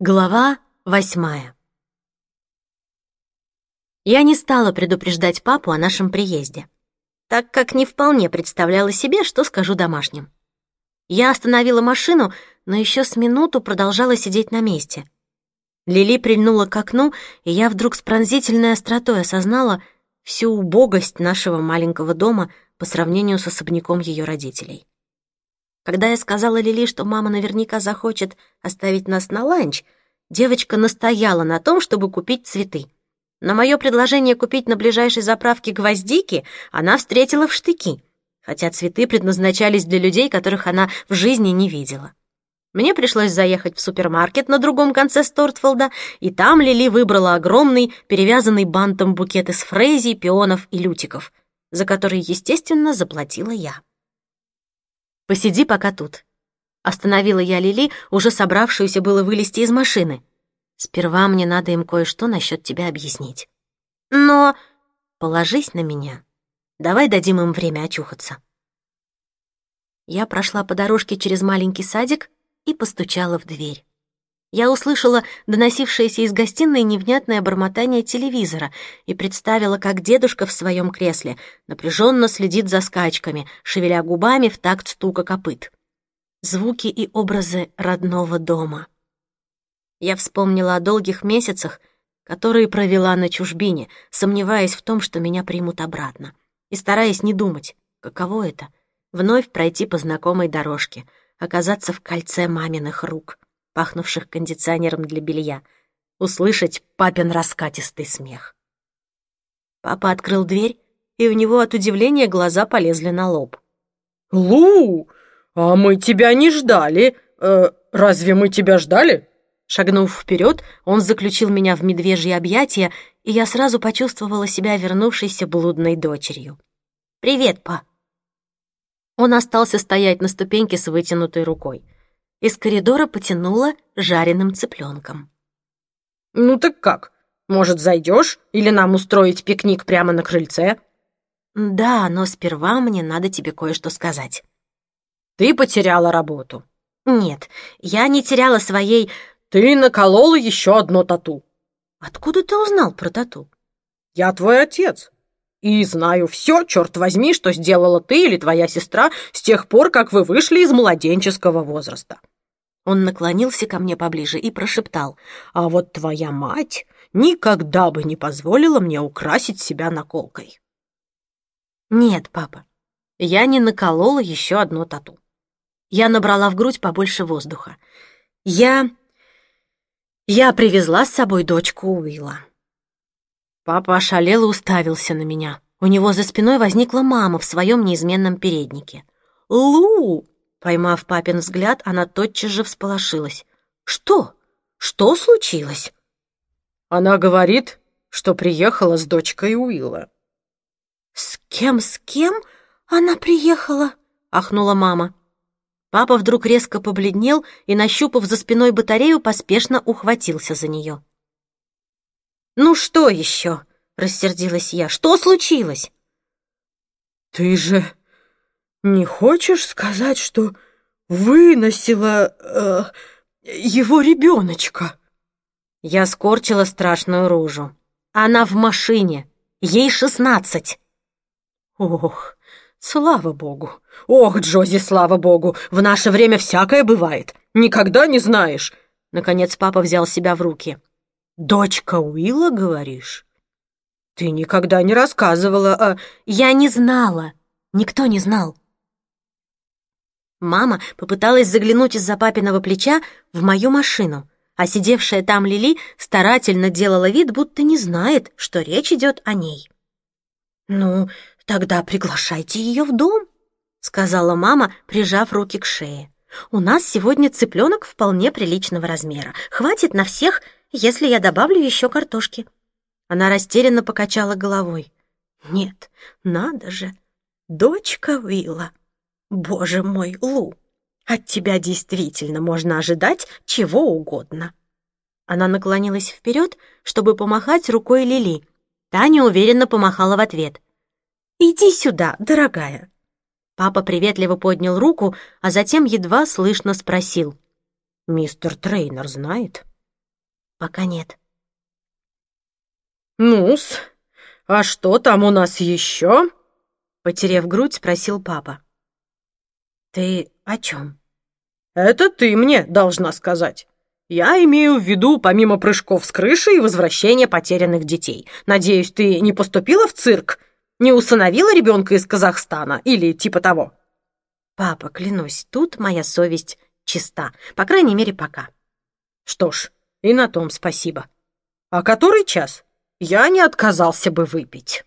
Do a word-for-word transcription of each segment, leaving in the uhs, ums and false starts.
Глава восьмая. Я не стала предупреждать папу о нашем приезде, так как не вполне представляла себе, что скажу домашним. Я остановила машину, но еще с минуту продолжала сидеть на месте. Лили прильнула к окну, и я вдруг с пронзительной остротой осознала всю убогость нашего маленького дома по сравнению с особняком ее родителей. Когда я сказала Лили, что мама наверняка захочет оставить нас на ланч, девочка настояла на том, чтобы купить цветы. На мое предложение купить на ближайшей заправке гвоздики она встретила в штыки, хотя цветы предназначались для людей, которых она в жизни не видела. Мне пришлось заехать в супермаркет на другом конце Стортфолда, и там Лили выбрала огромный, перевязанный бантом букет из фрезий, пионов и лютиков, за который, естественно, заплатила я. «Посиди пока тут». Остановила я Лили, уже собравшуюся было вылезти из машины. «Сперва мне надо им кое-что насчет тебя объяснить». «Но...» «Положись на меня. Давай дадим им время очухаться». Я прошла по дорожке через маленький садик и постучала в дверь. Я услышала доносившееся из гостиной невнятное бормотание телевизора и представила, как дедушка в своем кресле напряженно следит за скачками, шевеля губами в такт стука копыт. Звуки и образы родного дома. Я вспомнила о долгих месяцах, которые провела на чужбине, сомневаясь в том, что меня примут обратно, и стараясь не думать, каково это — вновь пройти по знакомой дорожке, оказаться в кольце маминых рук, пахнувших кондиционером для белья, услышать папин раскатистый смех. Папа открыл дверь, и у него от удивления глаза полезли на лоб. «Лу, а мы тебя не ждали. Э, разве мы тебя ждали?» Шагнув вперед, он заключил меня в медвежьи объятия, и я сразу почувствовала себя вернувшейся блудной дочерью. «Привет, па!» Он остался стоять на ступеньке с вытянутой рукой. Из коридора потянуло жареным цыпленком. «Ну так как? Может, зайдешь? Или нам устроить пикник прямо на крыльце?» «Да, но сперва мне надо тебе кое-что сказать». «Ты потеряла работу». «Нет, я не теряла своей...» «Ты наколола еще одно тату». «Откуда ты узнал про тату?» «Я твой отец. И знаю все, черт возьми, что сделала ты или твоя сестра с тех пор, как вы вышли из младенческого возраста». Он наклонился ко мне поближе и прошептал: «А вот твоя мать никогда бы не позволила мне украсить себя наколкой». «Нет, папа, я не наколола еще одно тату». Я набрала в грудь побольше воздуха. Я... Я привезла с собой дочку Уилла. Папа ошалело уставился на меня. У него за спиной возникла мама в своем неизменном переднике. «Лу!» Поймав папин взгляд, она тотчас же всполошилась. «Что? Что случилось?» «Она говорит, что приехала с дочкой Уилла». «С кем, с кем она приехала?» — ахнула мама. Папа вдруг резко побледнел и, нащупав за спиной батарею, поспешно ухватился за нее. «Ну что еще?» — рассердилась я. «Что случилось?» «Ты же не хочешь сказать, что выносила э, его ребеночка?» Я скорчила страшную рожу. «Она в машине. Ей шестнадцать». «Ох, слава богу! Ох, Джози, слава богу! В наше время всякое бывает. Никогда не знаешь!» Наконец папа взял себя в руки. «Дочка Уилла, говоришь? Ты никогда не рассказывала о...» «Я не знала. Никто не знал». Мама попыталась заглянуть из-за папиного плеча в мою машину, а сидевшая там Лили старательно делала вид, будто не знает, что речь идет о ней. «Ну, тогда приглашайте ее в дом», — сказала мама, прижав руки к шее. «У нас сегодня цыпленок вполне приличного размера. Хватит на всех, если я добавлю еще картошки». Она растерянно покачала головой. «Нет, надо же, дочка Уилла. Боже мой, Лу, от тебя действительно можно ожидать чего угодно». Она наклонилась вперед, чтобы помахать рукой Лили. Та неуверенно помахала в ответ. «Иди сюда, дорогая». Папа приветливо поднял руку, а затем едва слышно спросил: «Мистер Трейнер знает?» Пока нет. Ну-с, а что там у нас еще? Потеряв грудь, спросил папа. Ты о чем? Это ты мне должна сказать. Я имею в виду, помимо прыжков с крыши и возвращения потерянных детей. Надеюсь, ты не поступила в цирк? Не усыновила ребенка из Казахстана или типа того? Папа, клянусь, тут моя совесть чиста. По крайней мере, пока. Что ж, и на том спасибо. А который час? Я не отказался бы выпить.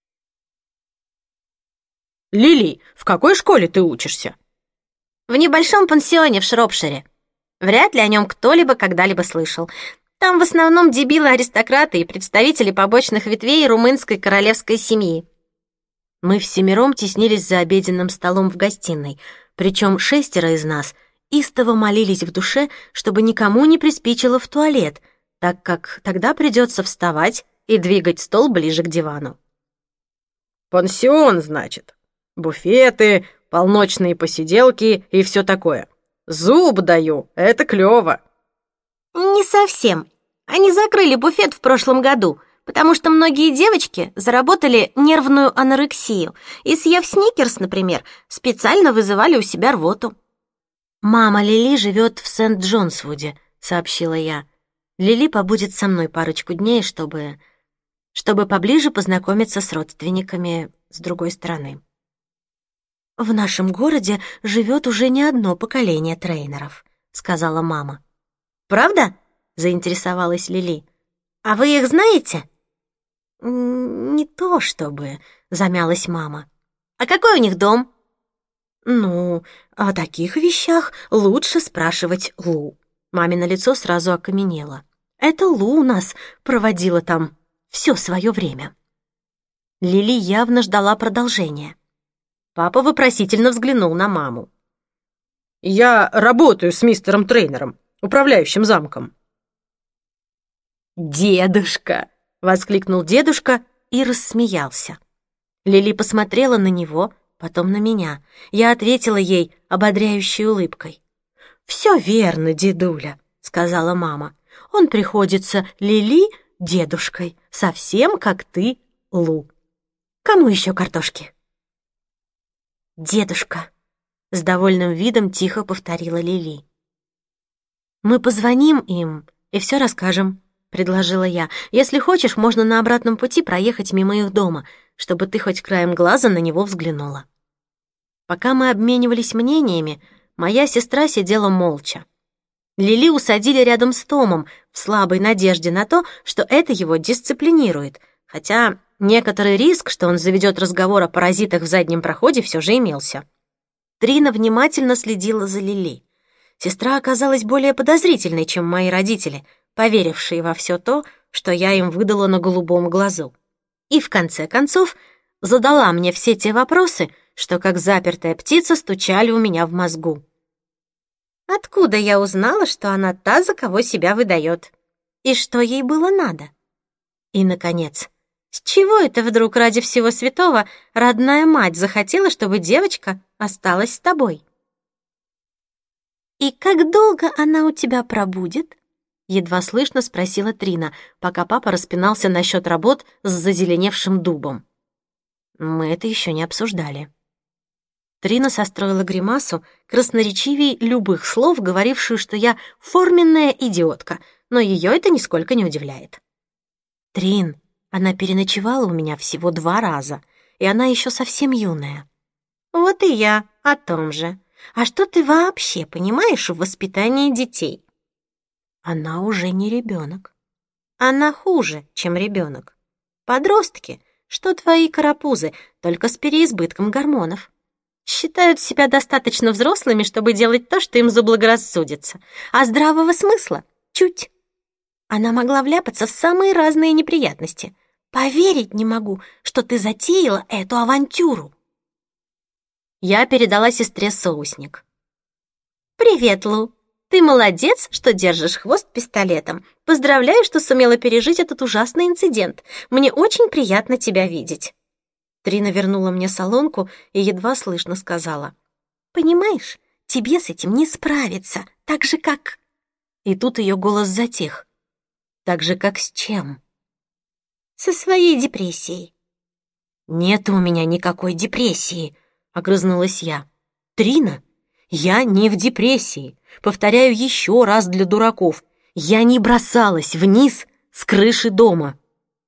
Лили, в какой школе ты учишься? В небольшом пансионе в Шропшире. Вряд ли о нем кто-либо когда-либо слышал. Там в основном дебилы-аристократы и представители побочных ветвей румынской королевской семьи. Мы всемиром теснились за обеденным столом в гостиной, причем шестеро из нас истово молились в душе, чтобы никому не приспичило в туалет, так как тогда придется вставать и двигать стол ближе к дивану. Пансион, значит. Буфеты, полночные посиделки и все такое. Зуб даю, это клево. Не совсем. Они закрыли буфет в прошлом году, потому что многие девочки заработали нервную анорексию и, съев сникерс, например, специально вызывали у себя рвоту. «Мама Лили живет в Сент-Джонсвуде», — сообщила я. «Лили побудет со мной парочку дней, чтобы... чтобы поближе познакомиться с родственниками с другой стороны». «В нашем городе живет уже не одно поколение трейнеров», — сказала мама. «Правда?» — заинтересовалась Лили. «А вы их знаете?» «Не то чтобы», — замялась мама. «А какой у них дом?» «Ну, о таких вещах лучше спрашивать Лу». Мамино лицо сразу окаменело. «Это Лу у нас проводила там все свое время». Лили явно ждала продолжения. Папа вопросительно взглянул на маму. Я работаю с мистером Трейнером, управляющим замком. «Дедушка!» — воскликнул дедушка и рассмеялся. Лили посмотрела на него, потом на меня. Я ответила ей ободряющей улыбкой. «Все верно, дедуля», — сказала мама. «Он приходится Лили дедушкой, совсем как ты, Лу. Кому еще картошки?» «Дедушка», — с довольным видом тихо повторила Лили. «Мы позвоним им и все расскажем», — предложила я. «Если хочешь, можно на обратном пути проехать мимо их дома, чтобы ты хоть краем глаза на него взглянула». Пока мы обменивались мнениями, моя сестра сидела молча. Лили усадили рядом с Томом в слабой надежде на то, что это его дисциплинирует, хотя некоторый риск, что он заведет разговор о паразитах в заднем проходе, все же имелся. Трина внимательно следила за Лили. Сестра оказалась более подозрительной, чем мои родители, поверившие во все то, что я им выдала на голубом глазу. И в конце концов задала мне все те вопросы, что как запертая птица стучали у меня в мозгу. Откуда я узнала, что она та, за кого себя выдает? И что ей было надо? И, наконец, с чего это вдруг ради всего святого родная мать захотела, чтобы девочка осталась с тобой? «И как долго она у тебя пробудет?» — едва слышно спросила Трина, пока папа распинался насчет работ с зазеленевшим дубом. Мы это еще не обсуждали. Трина состроила гримасу, красноречивей любых слов, говорившую, что я форменная идиотка, но ее это нисколько не удивляет. «Трин, она переночевала у меня всего два раза, и она еще совсем юная». «Вот и я о том же. А что ты вообще понимаешь в воспитании детей?» «Она уже не ребенок». «Она хуже, чем ребенок. Подростки, что твои карапузы, только с переизбытком гормонов. Считают себя достаточно взрослыми, чтобы делать то, что им заблагорассудится, а здравого смысла — чуть. Она могла вляпаться в самые разные неприятности. Поверить не могу, что ты затеяла эту авантюру». Я передала сестре соусник. «Привет, Лу. Ты молодец, что держишь хвост пистолетом. Поздравляю, что сумела пережить этот ужасный инцидент. Мне очень приятно тебя видеть». Трина вернула мне солонку и едва слышно сказала: «Понимаешь, тебе с этим не справиться, так же, как...» И тут ее голос затих. Так же, как с чем? Со своей депрессией. Нет у меня никакой депрессии, огрызнулась я. Трина, я не в депрессии. Повторяю еще раз для дураков. Я не бросалась вниз с крыши дома.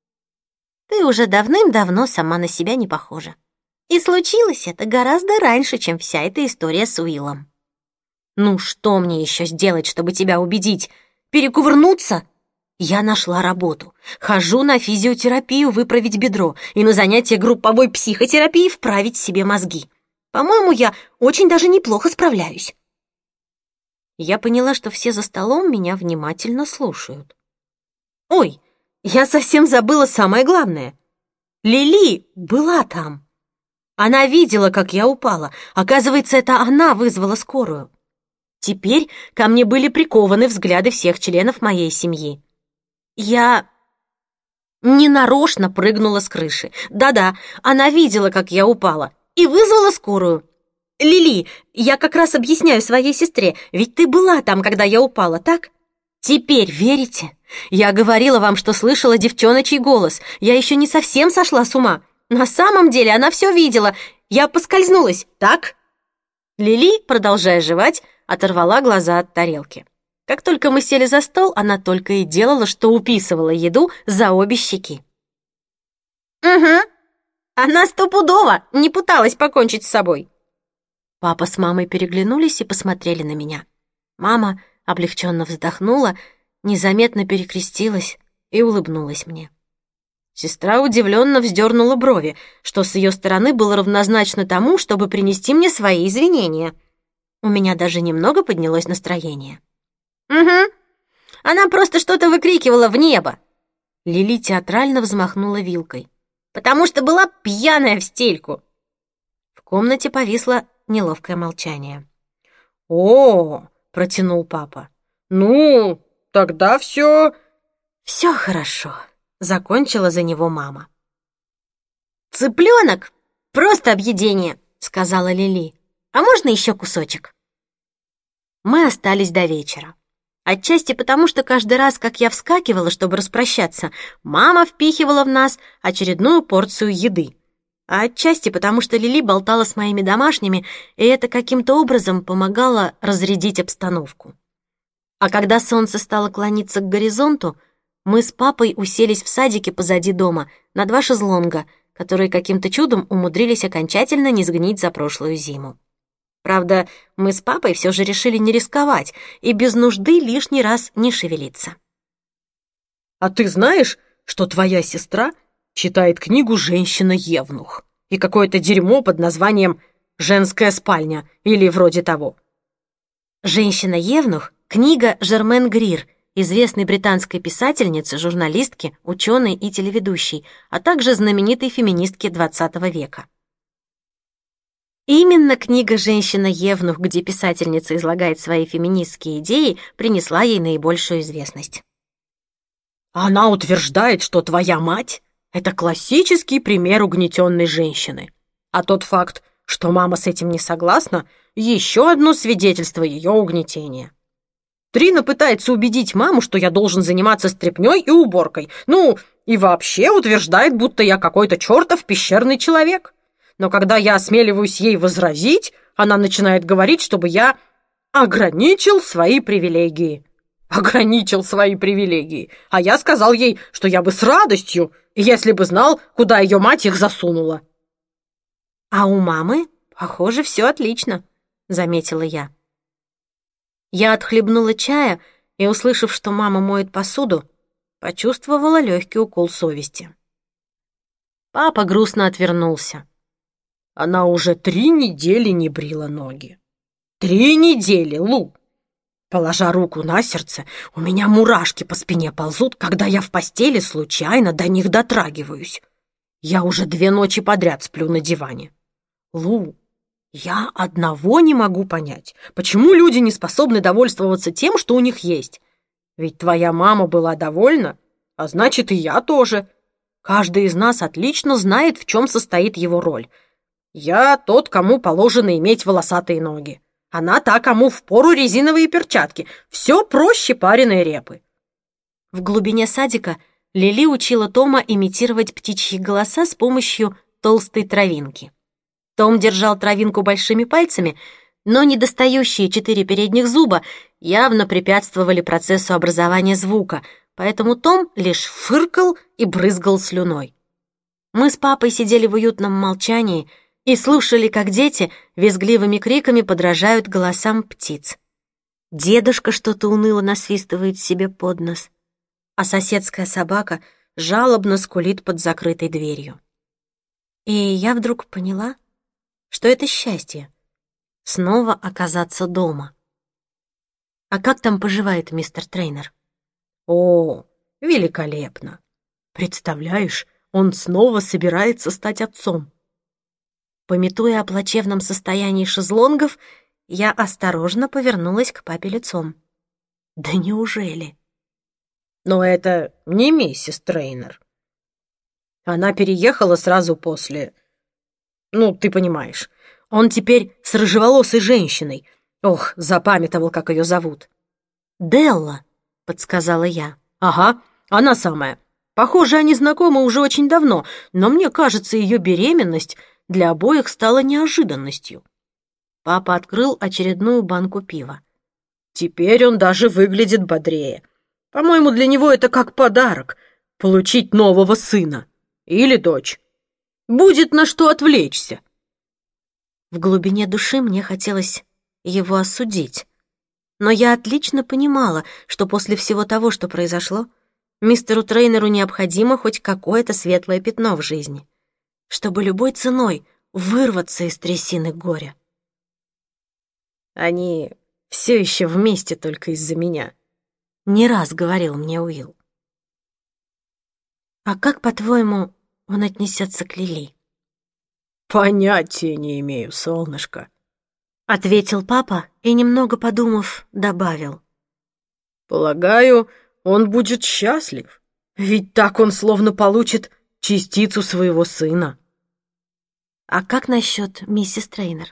Ты уже давным-давно сама на себя не похожа. И случилось это гораздо раньше, чем вся эта история с Уиллом. Ну что мне еще сделать, чтобы тебя убедить? Перекувырнуться? Я нашла работу. Хожу на физиотерапию выправить бедро и на занятия групповой психотерапии вправить себе мозги. По-моему, я очень даже неплохо справляюсь. Я поняла, что все за столом меня внимательно слушают. Ой, я совсем забыла самое главное. Лили была там. Она видела, как я упала. Оказывается, это она вызвала скорую. Теперь ко мне были прикованы взгляды всех членов моей семьи. Я ненарочно прыгнула с крыши. Да-да, она видела, как я упала, и вызвала скорую. Лили, я как раз объясняю своей сестре, ведь ты была там, когда я упала, так? Теперь верите? Я говорила вам, что слышала девчоночий голос. Я еще не совсем сошла с ума. На самом деле она все видела. Я поскользнулась, так? Лили, продолжая жевать, оторвала глаза от тарелки. Как только мы сели за стол, она только и делала, что уписывала еду за обе щеки. «Угу, она стопудово не пыталась покончить с собой». Папа с мамой переглянулись и посмотрели на меня. Мама облегченно вздохнула, незаметно перекрестилась и улыбнулась мне. Сестра удивленно вздернула брови, что с ее стороны было равнозначно тому, чтобы принести мне свои извинения. У меня даже немного поднялось настроение. «Угу, она просто что-то выкрикивала в небо». Лили театрально взмахнула вилкой. «Потому что была пьяная в стельку». В комнате повисло неловкое молчание. «О, — протянул папа, — ну, тогда все...» «Все хорошо», — закончила за него мама. «Цыпленок — просто объедение», — сказала Лили. «А можно еще кусочек?» Мы остались до вечера. Отчасти потому, что каждый раз, как я вскакивала, чтобы распрощаться, мама впихивала в нас очередную порцию еды. А отчасти потому, что Лили болтала с моими домашними, и это каким-то образом помогало разрядить обстановку. А когда солнце стало клониться к горизонту, мы с папой уселись в садике позади дома на два шезлонга, которые каким-то чудом умудрились окончательно не сгнить за прошлую зиму. Правда, мы с папой все же решили не рисковать и без нужды лишний раз не шевелиться. «А ты знаешь, что твоя сестра читает книгу «Женщина-евнух» и какое-то дерьмо под названием «Женская спальня» или вроде того?» «Женщина-евнух» — книга Жермен Грир, известной британской писательницы, журналистки, ученой и телеведущей, а также знаменитой феминистки двадцатого века. Именно книга «Женщина-евнух», где писательница излагает свои феминистские идеи, принесла ей наибольшую известность. «Она утверждает, что твоя мать — это классический пример угнетенной женщины. А тот факт, что мама с этим не согласна, еще одно свидетельство ее угнетения. Трина пытается убедить маму, что я должен заниматься стряпнёй и уборкой. Ну, и вообще утверждает, будто я какой-то чертов пещерный человек. Но когда я осмеливаюсь ей возразить, она начинает говорить, чтобы я ограничил свои привилегии. Ограничил свои привилегии. А я сказал ей, что я бы с радостью, если бы знал, куда ее мать их засунула». «А у мамы, похоже, все отлично», — заметила я. Я отхлебнула чая и, услышав, что мама моет посуду, почувствовала легкий укол совести. Папа грустно отвернулся. «Она уже три недели не брила ноги. Три недели, Лу! Положа руку на сердце, у меня мурашки по спине ползут, когда я в постели случайно до них дотрагиваюсь. Я уже две ночи подряд сплю на диване. Лу, я одного не могу понять, почему люди не способны довольствоваться тем, что у них есть. Ведь твоя мама была довольна, а значит и я тоже. Каждый из нас отлично знает, в чем состоит его роль. Я тот, кому положено иметь волосатые ноги. Она та, кому впору резиновые перчатки. Все проще пареной репы. В глубине садика Лили учила Тома имитировать птичьи голоса с помощью толстой травинки. Том держал травинку большими пальцами, но недостающие четыре передних зуба явно препятствовали процессу образования звука, поэтому Том лишь фыркал и брызгал слюной. Мы с папой сидели в уютном молчании и слушали, как дети визгливыми криками подражают голосам птиц. Дедушка что-то уныло насвистывает себе под нос, а соседская собака жалобно скулит под закрытой дверью. И я вдруг поняла, что это счастье — снова оказаться дома. «А как там поживает мистер Трейнер?» «О, великолепно! Представляешь, он снова собирается стать отцом». Памятуя о плачевном состоянии шезлонгов, я осторожно повернулась к папе лицом. «Да неужели?» «Но это не миссис Трейнер. Она переехала сразу после... Ну, ты понимаешь. Он теперь с рыжеволосой женщиной. Ох, запамятовал, как ее зовут». «Делла», — подсказала я. «Ага, она самая. Похоже, они знакомы уже очень давно, но мне кажется, ее беременность для обоих стала неожиданностью». Папа открыл очередную банку пива. «Теперь он даже выглядит бодрее. По-моему, для него это как подарок — получить нового сына. Или дочь. Будет на что отвлечься». В глубине души мне хотелось его осудить. Но я отлично понимала, что после всего того, что произошло, мистеру Трейнеру необходимо хоть какое-то светлое пятно в жизни, чтобы любой ценой вырваться из трясины горя. «Они все еще вместе только из-за меня», — не раз говорил мне Уилл. «А как, по-твоему, он отнесется к Лили?» «Понятия не имею, солнышко», — ответил папа и, немного подумав, добавил. «Полагаю, он будет счастлив, ведь так он словно получит частицу своего сына». «А как насчет миссис Трейнер?»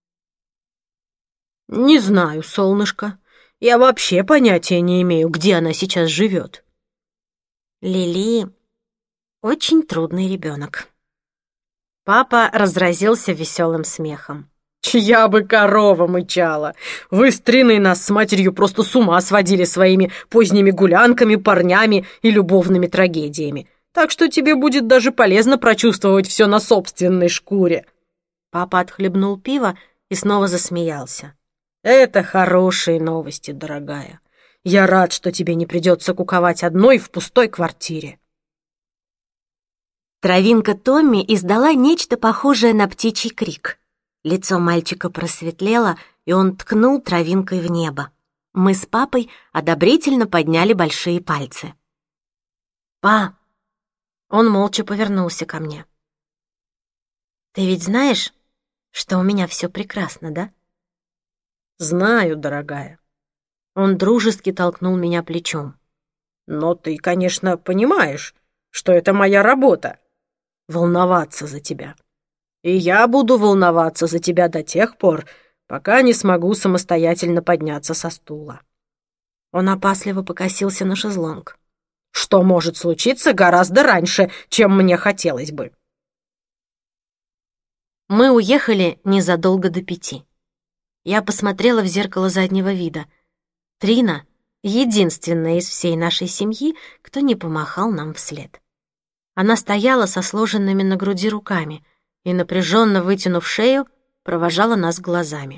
«Не знаю, солнышко. Я вообще понятия не имею, где она сейчас живет». «Лили очень трудный ребенок». Папа разразился веселым смехом. «Чья бы корова мычала! Вы с Триной нас с матерью просто с ума сводили своими поздними гулянками, парнями и любовными трагедиями. Так что тебе будет даже полезно прочувствовать все на собственной шкуре». Папа отхлебнул пиво и снова засмеялся. «Это хорошие новости, дорогая. Я рад, что тебе не придется куковать одной в пустой квартире». Травинка Томми издала нечто похожее на птичий крик. Лицо мальчика просветлело, и он ткнул травинкой в небо. Мы с папой одобрительно подняли большие пальцы. «Па!» Он молча повернулся ко мне. «Ты ведь знаешь, что у меня все прекрасно, да?» «Знаю, дорогая». Он дружески толкнул меня плечом. «Но ты, конечно, понимаешь, что это моя работа — волноваться за тебя. И я буду волноваться за тебя до тех пор, пока не смогу самостоятельно подняться со стула». Он опасливо покосился на шезлонг. «Что может случиться гораздо раньше, чем мне хотелось бы». Мы уехали незадолго до пяти. Я посмотрела в зеркало заднего вида. Трина — единственная из всей нашей семьи, кто не помахал нам вслед. Она стояла со сложенными на груди руками и, напряженно вытянув шею, провожала нас глазами.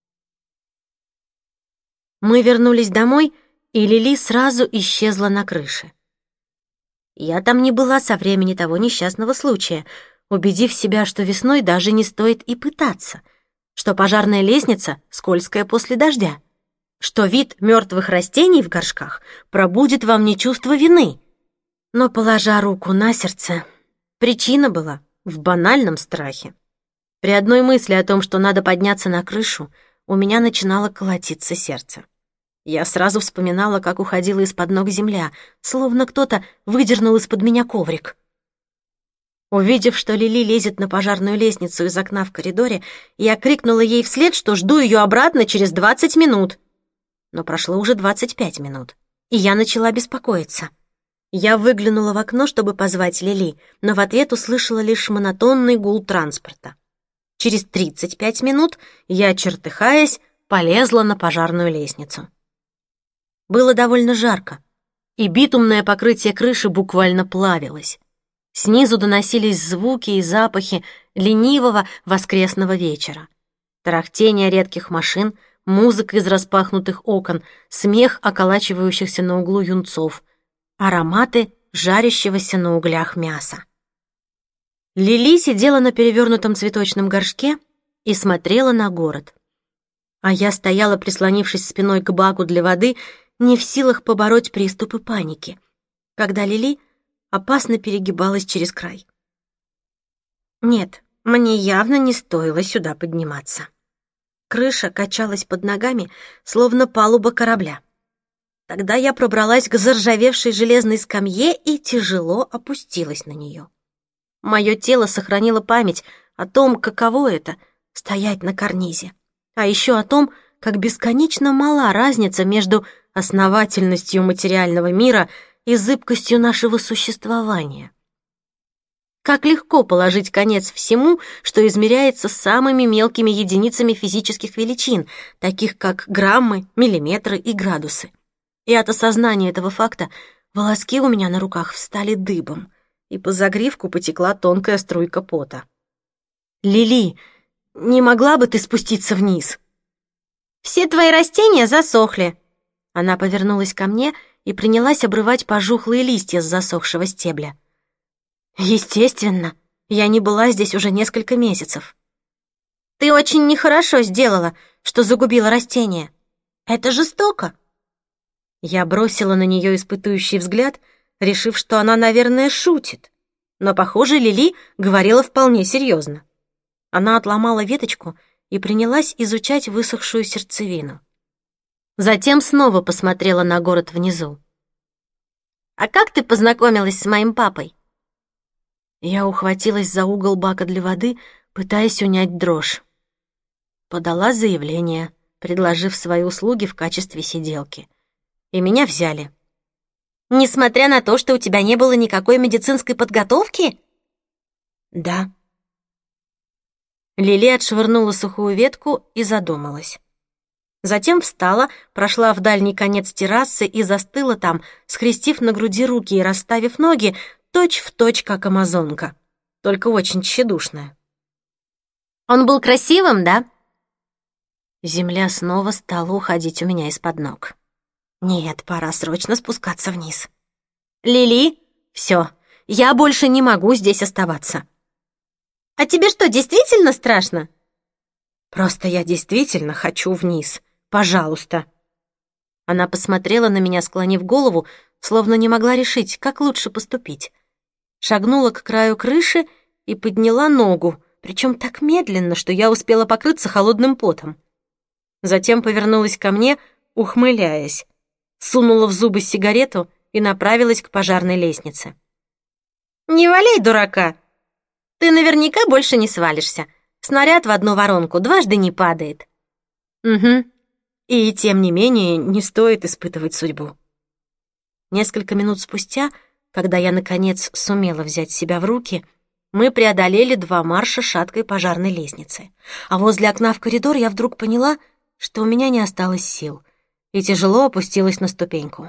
Мы вернулись домой, и Лили сразу исчезла на крыше. Я там не была со времени того несчастного случая, убедив себя, что весной даже не стоит и пытаться, что пожарная лестница скользкая после дождя, что вид мертвых растений в горшках пробудит во мне чувство вины. Но, положа руку на сердце, причина была в банальном страхе. При одной мысли о том, что надо подняться на крышу, у меня начинало колотиться сердце. Я сразу вспоминала, как уходила из-под ног земля, словно кто-то выдернул из-под меня коврик. Увидев, что Лили лезет на пожарную лестницу из окна в коридоре, я крикнула ей вслед, что жду ее обратно через двадцать минут. Но прошло уже двадцать пять минут, И я начала беспокоиться. Я выглянула в окно, чтобы позвать Лили, но в ответ услышала лишь монотонный гул транспорта. Через тридцать пять минут я, чертыхаясь, полезла на пожарную лестницу. Было довольно жарко, и битумное покрытие крыши буквально плавилось. Снизу доносились звуки и запахи ленивого воскресного вечера. Тарахтение редких машин, музыка из распахнутых окон, смех околачивающихся на углу юнцов, ароматы жарящегося на углях мяса. Лили сидела на перевернутом цветочном горшке и смотрела на город. А я стояла, прислонившись спиной к баку для воды, не в силах побороть приступы паники, когда Лили опасно перегибалась через край. Нет, мне явно не стоило сюда подниматься. Крыша качалась под ногами, словно палуба корабля. Тогда я пробралась к заржавевшей железной скамье и тяжело опустилась на нее. Мое тело сохранило память о том, каково это — стоять на карнизе, а еще о том, как бесконечно мала разница между основательностью материального мира и зыбкостью нашего существования. Как легко положить конец всему, что измеряется самыми мелкими единицами физических величин, таких как граммы, миллиметры и градусы. И от осознания этого факта волоски у меня на руках встали дыбом, и по загривку потекла тонкая струйка пота. «Лили, не могла бы ты спуститься вниз?» «Все твои растения засохли». Она повернулась ко мне и принялась обрывать пожухлые листья с засохшего стебля. «Естественно, я не была здесь уже несколько месяцев». «Ты очень нехорошо сделала, что загубила растение. Это жестоко». Я бросила на нее испытующий взгляд, решив, что она, наверное, шутит. Но, похоже, Лили говорила вполне серьезно. Она отломала веточку и принялась изучать высохшую сердцевину. Затем снова посмотрела на город внизу. «А как ты познакомилась с моим папой?» Я ухватилась за угол бака для воды, пытаясь унять дрожь. Подала заявление, предложив свои услуги в качестве сиделки. И меня взяли. «Несмотря на то, что у тебя не было никакой медицинской подготовки?» «Да». Лили отшвырнула сухую ветку и задумалась. Затем встала, прошла в дальний конец террасы и застыла там, скрестив на груди руки и расставив ноги, точь-в-точь, как амазонка, только очень тщедушная. «Он был красивым, да?» Земля снова стала уходить у меня из-под ног. «Нет, пора срочно спускаться вниз». «Лили, все, я больше не могу здесь оставаться». «А тебе что, действительно страшно?» «Просто я действительно хочу вниз. Пожалуйста». Она посмотрела на меня, склонив голову, словно не могла решить, как лучше поступить. Шагнула к краю крыши и подняла ногу, причем так медленно, что я успела покрыться холодным потом. Затем повернулась ко мне, ухмыляясь, сунула в зубы сигарету и направилась к пожарной лестнице. «Не валяй дурака! Ты наверняка больше не свалишься. Снаряд в одну воронку дважды не падает». «Угу. И тем не менее не стоит испытывать судьбу». Несколько минут спустя, когда я, наконец, сумела взять себя в руки, мы преодолели два марша шаткой пожарной лестницы. А возле окна в коридор я вдруг поняла, что у меня не осталось сил, и тяжело опустилась на ступеньку.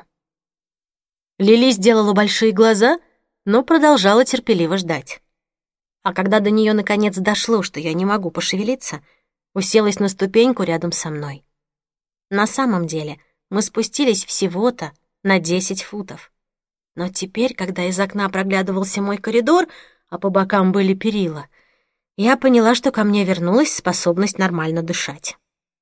Лили сделала большие глаза, но продолжала терпеливо ждать. А когда до нее наконец дошло, что я не могу пошевелиться, уселась на ступеньку рядом со мной. На самом деле мы спустились всего-то на десять футов. Но теперь, когда из окна проглядывался мой коридор, а по бокам были перила, я поняла, что ко мне вернулась способность нормально дышать.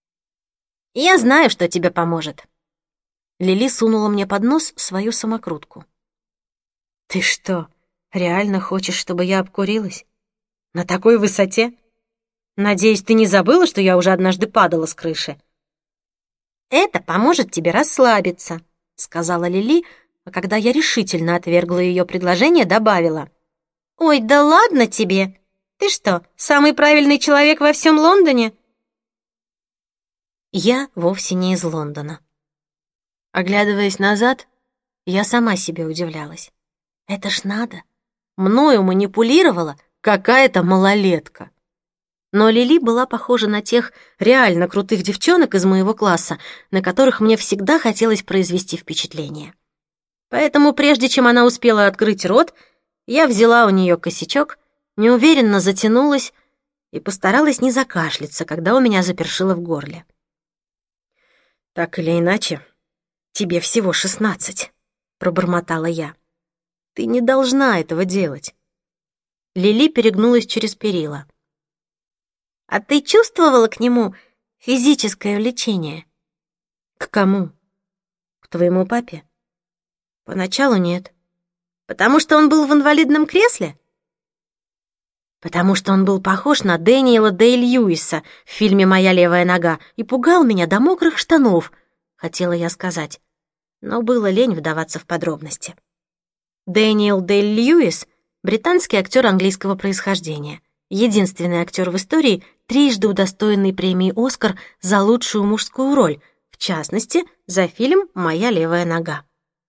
«Я знаю, что тебе поможет». Лили сунула мне под нос свою самокрутку. «Ты что, реально хочешь, чтобы я обкурилась? На такой высоте? Надеюсь, ты не забыла, что я уже однажды падала с крыши?» «Это поможет тебе расслабиться», — сказала Лили, а когда я решительно отвергла ее предложение, добавила. «Ой, да ладно тебе! Ты что, самый правильный человек во всем Лондоне?» Я вовсе не из Лондона. Оглядываясь назад, Я сама себе удивлялась. Это ж надо. Мною манипулировала какая-то малолетка. Но Лили была похожа на тех реально крутых девчонок из моего класса, на которых мне всегда хотелось произвести впечатление. Поэтому, прежде чем она успела открыть рот, я взяла у нее косячок, неуверенно затянулась и постаралась не закашляться, когда у меня запершило в горле. «Так или иначе, тебе всего шестнадцать», — пробормотала я. «Ты не должна этого делать». Лили перегнулась через перила. «А ты чувствовала к нему физическое влечение?» «К кому? К твоему папе?» «Поначалу нет». «Потому что он был в инвалидном кресле?» «Потому что он был похож на Дэниела Дэй-Льюиса в фильме «Моя левая нога» и пугал меня до мокрых штанов», — хотела я сказать, но было лень вдаваться в подробности. Дэниел Дэй-Льюис — британский актер английского происхождения, единственный актер в истории, трижды удостоенный премии «Оскар» за лучшую мужскую роль, в частности, за фильм «Моя левая нога».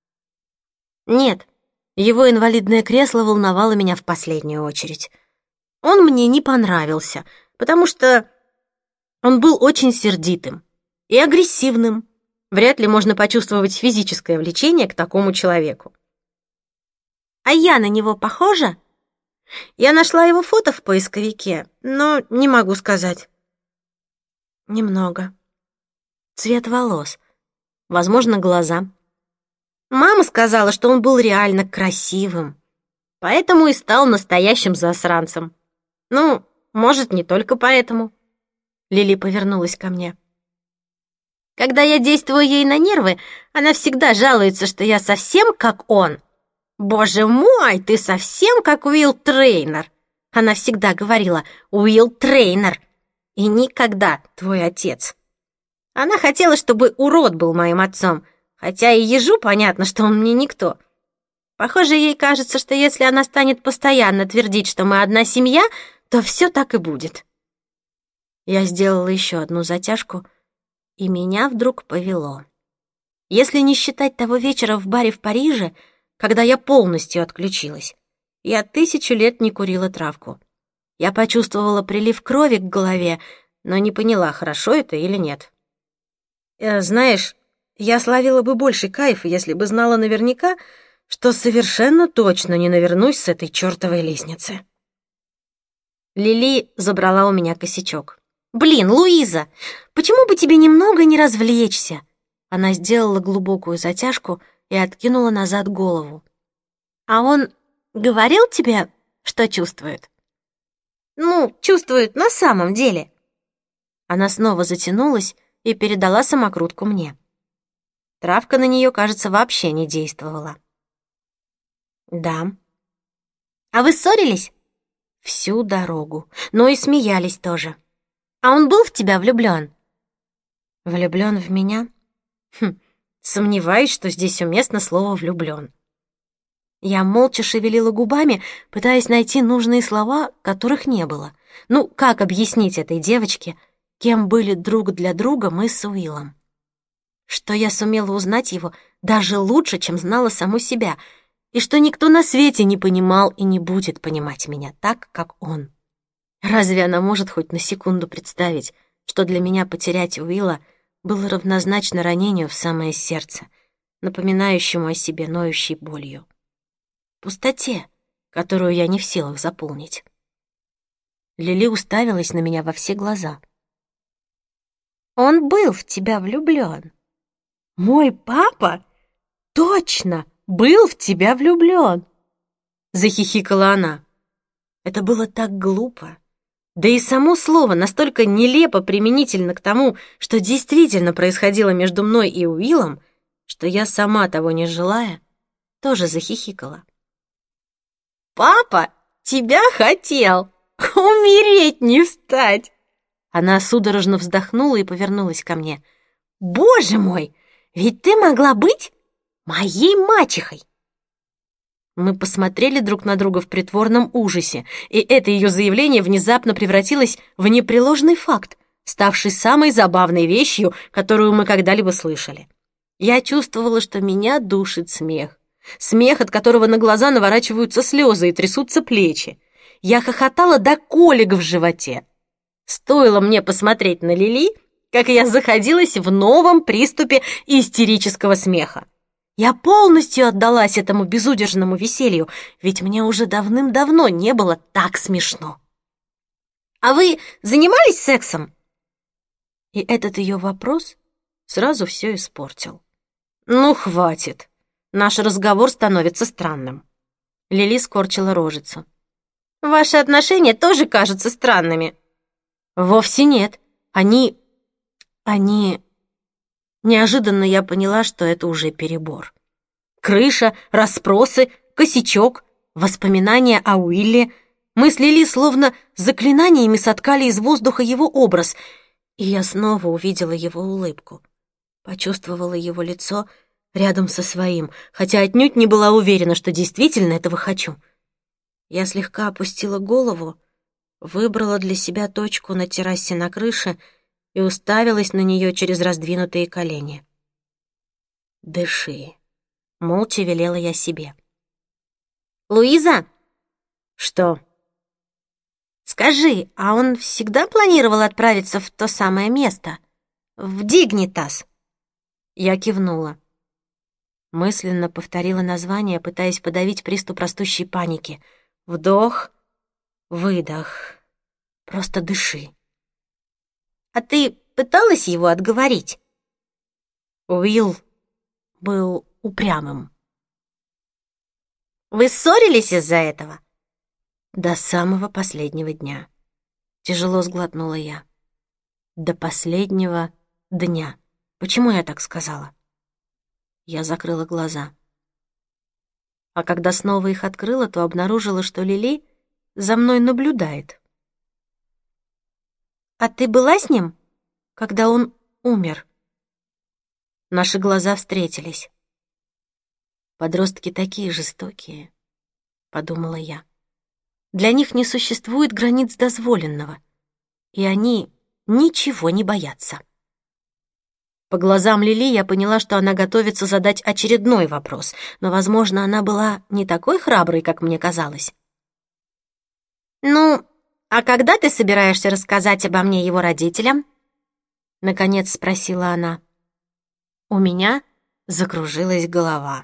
Нет, его инвалидное кресло волновало меня в последнюю очередь. Он мне не понравился, потому что он был очень сердитым и агрессивным. Вряд ли можно почувствовать физическое влечение к такому человеку. «А я на него похожа?» Я нашла его фото в поисковике, но не могу сказать. Немного. Цвет волос, возможно, глаза. Мама сказала, что он был реально красивым, поэтому и стал настоящим засранцем. Ну, может, не только поэтому. Лили повернулась ко мне. Когда я действую ей на нервы, она всегда жалуется, что я совсем как он. «Боже мой, ты совсем как Уилл Трейнер!» Она всегда говорила «Уилл Трейнер» и никогда твой отец. Она хотела, чтобы урод был моим отцом, хотя и ежу понятно, что он мне никто. Похоже, ей кажется, что если она станет постоянно твердить, что мы одна семья, то все так и будет. Я сделала еще одну затяжку, и меня вдруг повело. Если не считать того вечера в баре в Париже, когда я полностью отключилась, я тысячу лет не курила травку. Я почувствовала прилив крови к голове, но не поняла, хорошо это или нет. Э, знаешь, я словила бы больше кайфа, если бы знала наверняка, что совершенно точно не навернусь с этой чертовой лестницы. Лили забрала у меня косячок. «Блин, Луиза, почему бы тебе немного не развлечься?» Она сделала глубокую затяжку и откинула назад голову. «А он говорил тебе, что чувствует?» «Ну, чувствует на самом деле». Она снова затянулась и передала самокрутку мне. Травка на нее, кажется, вообще не действовала. «Да». «А вы ссорились?» «Всю дорогу. Но и смеялись тоже». «А он был в тебя влюблён?» «Влюблён в меня?» Хм, сомневаюсь, что здесь уместно слово «влюблён». Я молча шевелила губами, пытаясь найти нужные слова, которых не было. Ну, как объяснить этой девочке, кем были друг для друга мы с Уиллом? Что я сумела узнать его даже лучше, чем знала саму себя, и что никто на свете не понимал и не будет понимать меня так, как он. Разве она может хоть на секунду представить, что для меня потерять Уилла было равнозначно ранению в самое сердце, напоминающему о себе ноющей болью? Пустоте, которую я не в силах заполнить. Лили уставилась на меня во все глаза. «Он был в тебя влюблён». «Мой папа? Точно, был в тебя влюблён!» Захихикала она. Это было так глупо. Да и само слово настолько нелепо применительно к тому, что действительно происходило между мной и Уиллом, что я, сама того не желая, тоже захихикала. «Папа тебя хотел! Умереть не встать!» Она судорожно вздохнула и повернулась ко мне. «Боже мой, ведь ты могла быть моей мачехой!» Мы посмотрели друг на друга в притворном ужасе, и это ее заявление внезапно превратилось в непреложный факт, ставший самой забавной вещью, которую мы когда-либо слышали. Я чувствовала, что меня душит смех. Смех, от которого на глаза наворачиваются слезы и трясутся плечи. Я хохотала до колик в животе. Стоило мне посмотреть на Лили, как я заходилась в новом приступе истерического смеха. Я полностью отдалась этому безудержному веселью, ведь мне уже давным-давно не было так смешно. «А вы занимались сексом?» И этот ее вопрос сразу все испортил. «Ну, хватит. Наш разговор становится странным». Лили скорчила рожицу. «Ваши отношения тоже кажутся странными». «Вовсе нет. Они... они...» Неожиданно я поняла, что это уже перебор. Крыша, расспросы, косячок, воспоминания о Уилле. Мы с Лили словно заклинаниями соткали из воздуха его образ, и я снова увидела его улыбку. Почувствовала его лицо рядом со своим, хотя отнюдь не была уверена, что действительно этого хочу. Я слегка опустила голову, выбрала для себя точку на террасе на крыше и уставилась на нее через раздвинутые колени. «Дыши», — молча велела я себе. «Луиза?» «Что?» «Скажи, а он всегда планировал отправиться в то самое место? В Дигнитас?» Я кивнула. Мысленно повторила название, пытаясь подавить приступ растущей паники. Вдох, выдох. Просто дыши. «А ты пыталась его отговорить?» Уилл был упрямым. «Вы ссорились из-за этого?» До самого последнего дня. Тяжело сглотнула я. До последнего дня. Почему я так сказала? Я закрыла глаза. А когда снова их открыла, то обнаружила, что Лили за мной наблюдает. «А ты была с ним, когда он умер?» Наши глаза встретились. «Подростки такие жестокие», — подумала я. «Для них не существует границ дозволенного, и они ничего не боятся». По глазам Лили я поняла, что она готовится задать очередной вопрос, но, возможно, она была не такой храброй, как мне казалось. «Ну, а когда ты собираешься рассказать обо мне его родителям?» — наконец спросила она. У меня закружилась голова.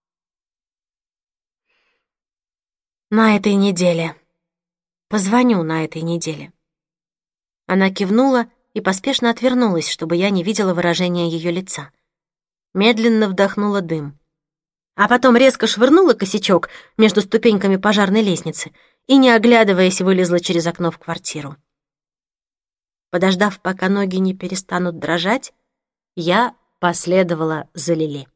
«На этой неделе. Позвоню на этой неделе». Она кивнула и поспешно отвернулась, чтобы я не видела выражения ее лица. Медленно вдохнула дым. А потом резко швырнула косячок между ступеньками пожарной лестницы и, не оглядываясь, вылезла через окно в квартиру. Подождав, пока ноги не перестанут дрожать, я последовала за Лили.